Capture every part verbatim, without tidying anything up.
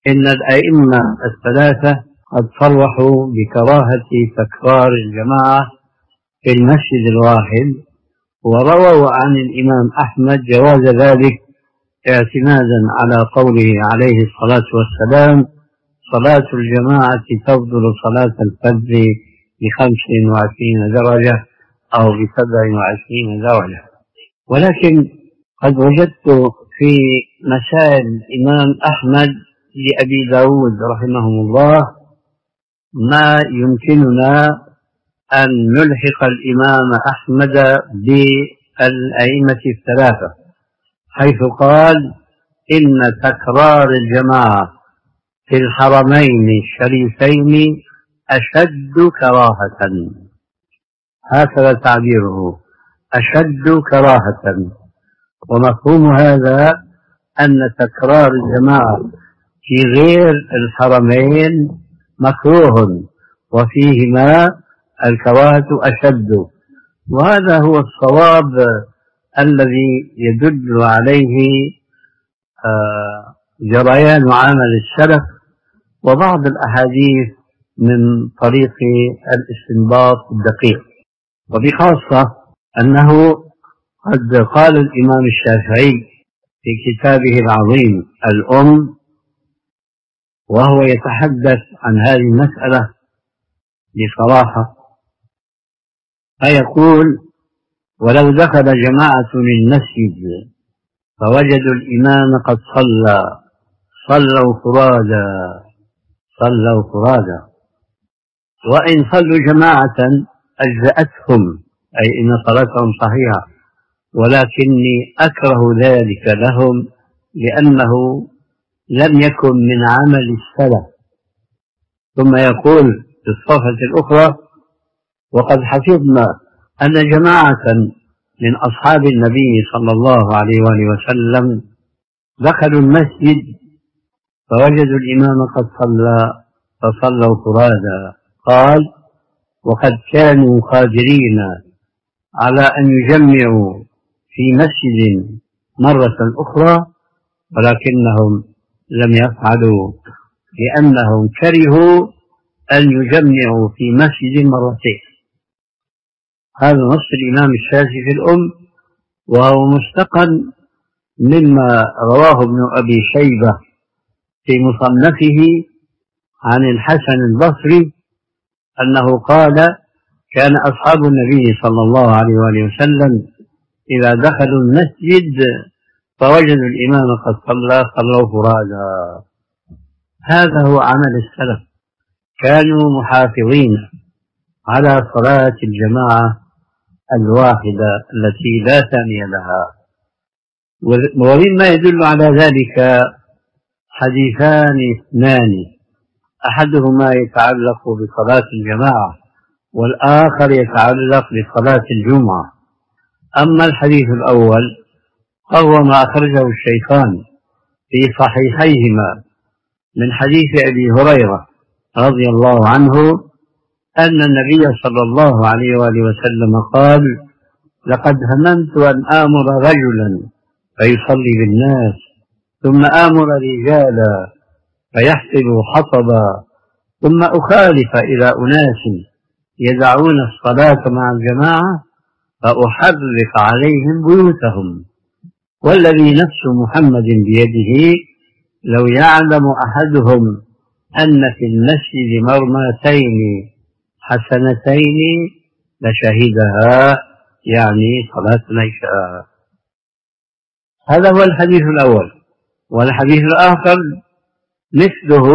إن الأئمة الثلاثة قد صرحوا بكراهة تكرار الجماعة في المسجد الواحد، ورووا عن الإمام أحمد جواز ذلك اعتمادا على قوله عليه الصلاة والسلام: صلاة الجماعة تفضل صلاة الفجر بخمس وعشرين درجة أو بسبع وعشرين درجة. ولكن قد وجدت في مسائل الإمام أحمد لأبي داود رحمهم الله ما يمكننا أن نلحق الإمام أحمد بالأئمة الثلاثة، حيث قال: إن تكرار الجماعة في الحرمين الشريفين أشد كراهة. هكذا تعبيره: أشد كراهة. ومفهوم هذا أن تكرار الجماعة في غير الحرمين مكروه، وفيهما الكراهة أشد. وهذا هو الصواب الذي يدل عليه جريان عمل السلف وبعض الأحاديث من طريق الاستنباط الدقيق. وبخاصة أنه قد قال الإمام الشافعي في كتابه العظيم الأم وهو يتحدث عن هذه المسألة بصراحة، فيقول: ولو دخل جماعة للمسجد فوجدوا الإمام قد صلى صلوا فرادا صلوا فرادا وإن صلوا جماعة أجزأتهم، أي إن صلاتهم صحيحة، ولكني أكره ذلك لهم لأنه لم يكن من عمل السلف. ثم يقول في الصفحة الأخرى: وقد حفظنا أن جماعة من أصحاب النبي صلى الله عليه وآله وسلم دخلوا المسجد فوجدوا الإمام قد صلى فصلوا فرادا. قال: وقد كانوا قادرين على أن يجمعوا في مسجد مرة أخرى، ولكنهم لم يفعلوا لأنهم كرهوا أن يجمعوا في مسجد مرتين. هذا نص الإمام الشافعي في الأم، وهو مستقل مما رواه ابن أبي شيبة في مصنفه عن الحسن البصري أنه قال: كان أصحاب النبي صلى الله عليه وآله وسلم إذا دخلوا المسجد فوجدوا الإمام قد صلى صلوا فرادا. هذا هو عمل السلف، كانوا محافظين على صلاة الجماعة الواحدة التي لا ثاني لها. ومما يدل على ذلك حديثان اثنان، أحدهما يتعلق بصلاة الجماعة والآخر يتعلق بصلاة الجمعة. أما الحديث الأول فهو ما أخرجه الشيخان في صحيحيهما من حديث أبي هريرة رضي الله عنه أن النبي صلى الله عليه وآله وسلم قال: لقد هممت أن آمر رجلا فيصلي بالناس، ثم آمر رجالا فيحسبوا حطبا، ثم أخالف إلى أناس يدعون الصلاة مع الجماعة فأحرق عليهم بيوتهم، والذي نفس محمد بيده لو يعلم أحدهم أن في المسجد مرماتين حسنتين لشهدها، يعني صلاة العشاء. هذا هو الحديث الأول. والحديث الآخر مثله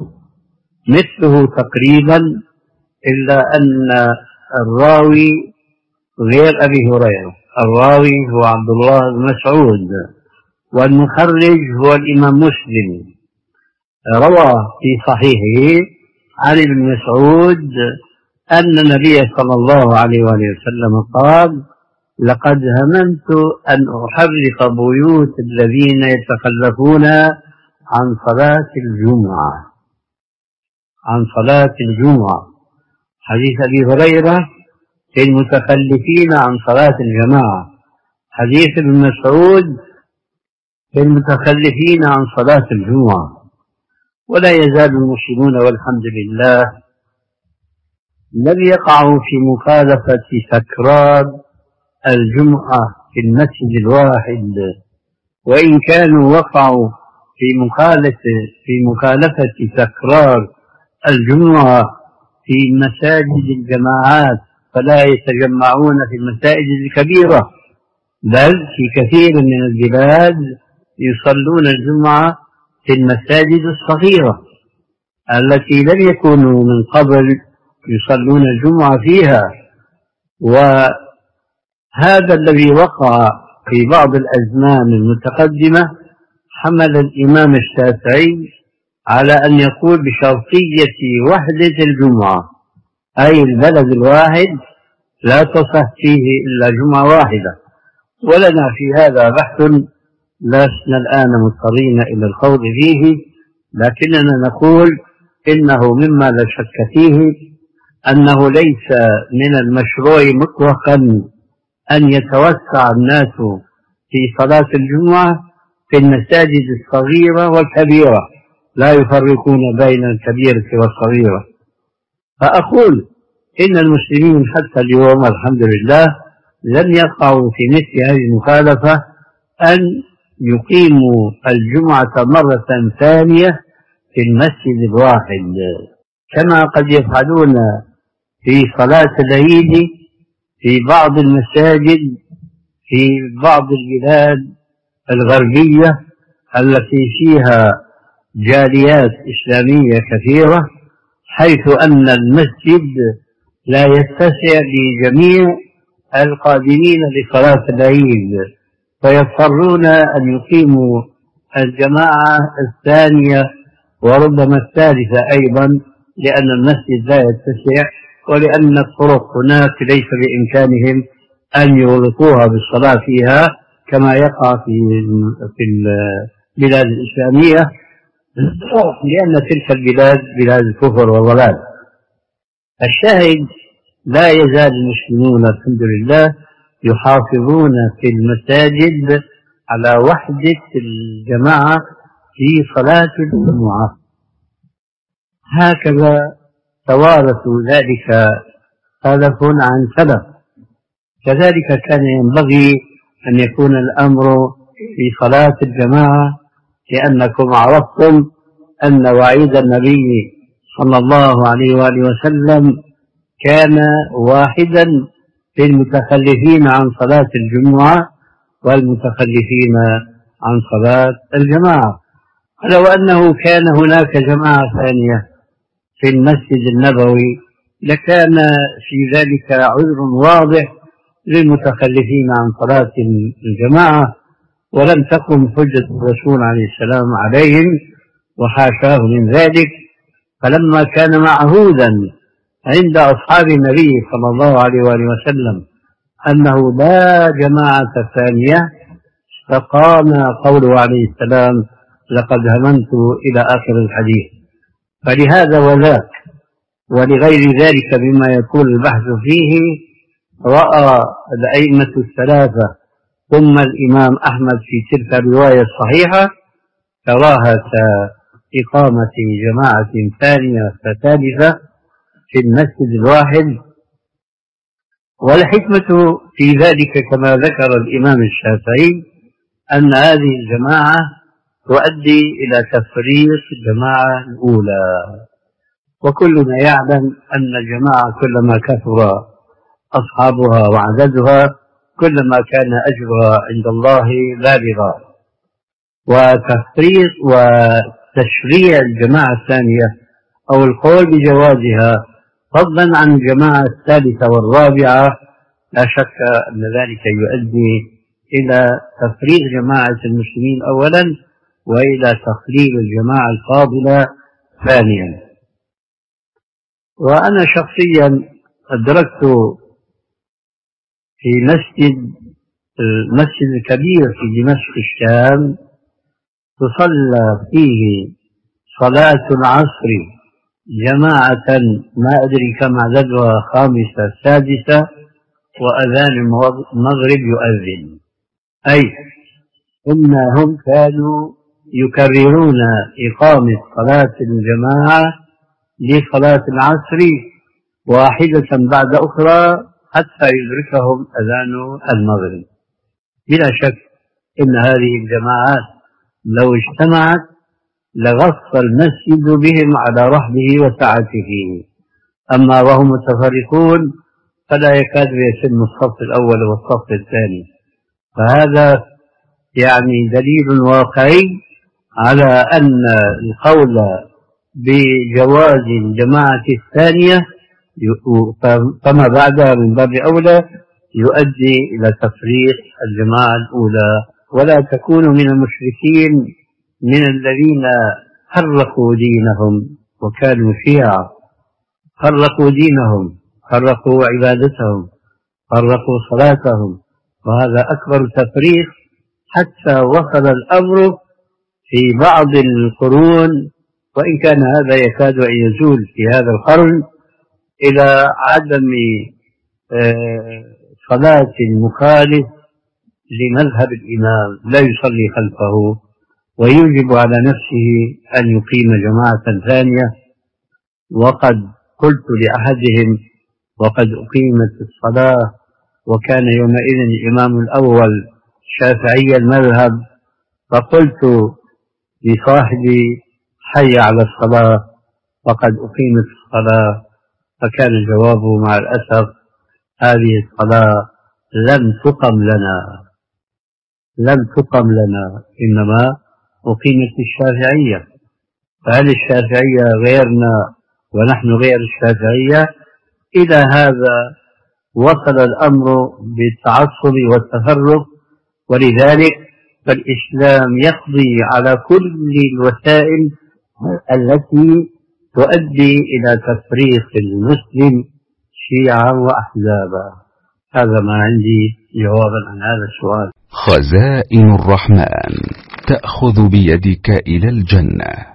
مثله تقريبا، إلا أن الراوي غير أبي هريرة، الراوي هو عبد الله بن مسعود، والمخرج هو الإمام مسلم. روى في صحيحه عن ابن مسعود أن النبي صلى الله عليه وآله وسلم قال: لقد هممت أن أحرق بيوت الذين يتخلفون عن صلاة الجمعة عن صلاة الجمعة. حديث أبي هريرة في المتخلفين عن صلاة الجماعة، حديث ابن مسعود في المتخلفين عن صلاة الجمعة. ولا يزال المسلمون والحمد لله لم يقعوا في مخالفة تكرار الجمعة في المسجد الواحد، وإن كانوا وقعوا في مخالفة في مخالفة تكرار الجمعة في مساجد الجماعات، فلا يتجمعون في المساجد الكبيرة، بل في كثير من البلاد يصلون الجمعة في المساجد الصغيرة التي لم يكونوا من قبل يصلون الجمعة فيها. وهذا الذي وقع في بعض الأزمان المتقدمة حمل الإمام الشافعي على أن يقول بشرطية وحدة الجمعة، أي البلد الواحد لا تصح فيه إلا جمعة واحدة. ولنا في هذا بحث لسنا الآن مضطرين إلى الخوض فيه، لكننا نقول إنه مما لا شك فيه أنه ليس من المشروع مطلقا أن يتوسع الناس في صلاة الجمعة في المساجد الصغيرة والكبيرة، لا يفرقون بين الكبيرة والصغيرة. فأقول إن المسلمين حتى اليوم الحمد لله لم يقعوا في مثل هذه المخالفة أن يقيموا الجمعة مرة ثانية في المسجد الواحد، كما قد يفعلون في صلاة العيد في بعض المساجد في بعض البلاد الغربية التي فيها جاليات إسلامية كثيرة، حيث أن المسجد لا يتسع لجميع القادمين لصلاة العيد، فيضطرون أن يقيموا الجماعة الثانية وربما الثالثة أيضا، لأن المسجد لا يتسع ولأن الطرق هناك ليس بإمكانهم أن يغلقوها بالصلاة فيها كما يقع في في البلاد الإسلامية، لأن تلك البلاد بلاد الكفر والضلال. الشاهد لا يزال المسلمون الحمد لله يحافظون في المساجد على وحدة الجماعة في صلاة الجمعة، هكذا توارثوا ذلك سلف عن سلف. كذلك كان ينبغي أن يكون الأمر في صلاة الجماعة، لأنكم عرفتم أن وعيد النبي صلى الله عليه وآله وسلم كان واحدا في المتخلفين عن صلاة الجمعة والمتخلفين عن صلاة الجماعة. لو أنه كان هناك جماعة ثانية في المسجد النبوي لكان في ذلك عذر واضح للمتخلفين عن صلاة الجماعة، ولم تقم حجة الرسول عليه السلام عليهم وحاشاه من ذلك. فلما كان معهودا عند أصحاب النبي صلى الله عليه وآله وسلم أنه لا جماعة ثانية فقام قوله عليه السلام لقد هممت إلى آخر الحديث. فلهذا وذاك ولغير ذلك مما يكون البحث فيه رأى الأئمة الثلاثة ثم الإمام أحمد في تلك الرواية الصحيحة كراهة إقامة جماعة ثانية وثالثة في المسجد الواحد. والحكمة في ذلك كما ذكر الإمام الشافعي أن هذه الجماعة تؤدي إلى تفريق الجماعة الأولى، وكلنا يعلم أن الجماعة كلما كثر أصحابها وعددها كلما كان أجرها عند الله بالغا. وتفريق وتشريع الجماعة الثانية أو القول بجوازها فضلا عن الجماعة الثالثة والرابعة لا شك أن ذلك يؤدي إلى تفريق جماعة المسلمين أولا وإلى تخليل الجماعة الفاضلة ثانيا. وأنا شخصيا أدركت في مسجد المسجد الكبير في دمشق الشام تصلى فيه صلاة العصر جماعة ما أدري كم عددها خامسة سادسة وأذان المغرب يؤذن، أي إنهم كانوا يكررون إقامة صلاة الجماعة لصلاة العصر واحدة بعد أخرى حتى يدركهم أذان المغرب. بلا شك إن هذه الجماعات لو اجتمعت لغص المسجد بهم على رحبه وسعته، أما وهم متفرقون فلا يكاد يتم الصف الأول والصف الثاني. فهذا يعني دليل واقعي على أن القول بجواز الجماعة الثانية فما بعدها من باب أولى يؤدي إلى تفريق الجماعة الأولى، ولا تكون من المشركين من الذين فرقوا دينهم وكانوا شيعا، فرقوا دينهم، فرقوا عبادتهم، فرقوا صلاتهم، وهذا أكبر تفريق، حتى وصل الأمر في بعض القرون، وإن كان هذا يكاد أن يزول في هذا القرن، إلى عدم صلاة المخالف لمذهب الإمام، لا يصلي خلفه ويوجب على نفسه أن يقيم جماعة ثانية. وقد قلت لأحدهم وقد أقيمت الصلاة، وكان يومئذ الإمام الأول شافعي المذهب، فقلت لصاحبي حي على الصلاة وقد أقيمت الصلاة، فكان جوابه مع الأسف هذه الصلاة لم تقم لنا، لم تقم لنا، إنما أقيمت الشافعية. فهل الشافعية غيرنا ونحن غير الشافعية؟ إلى هذا وصل الأمر بالتعصب والتفرق. ولذلك فالإسلام يقضي على كل الوسائل التي تؤدي إلى تفريق المسلم شيعا وأحزابا. هذا ما عندي جوابا عن هذا السؤال. خزائن الرحمن تأخذ بيدك إلى الجنة.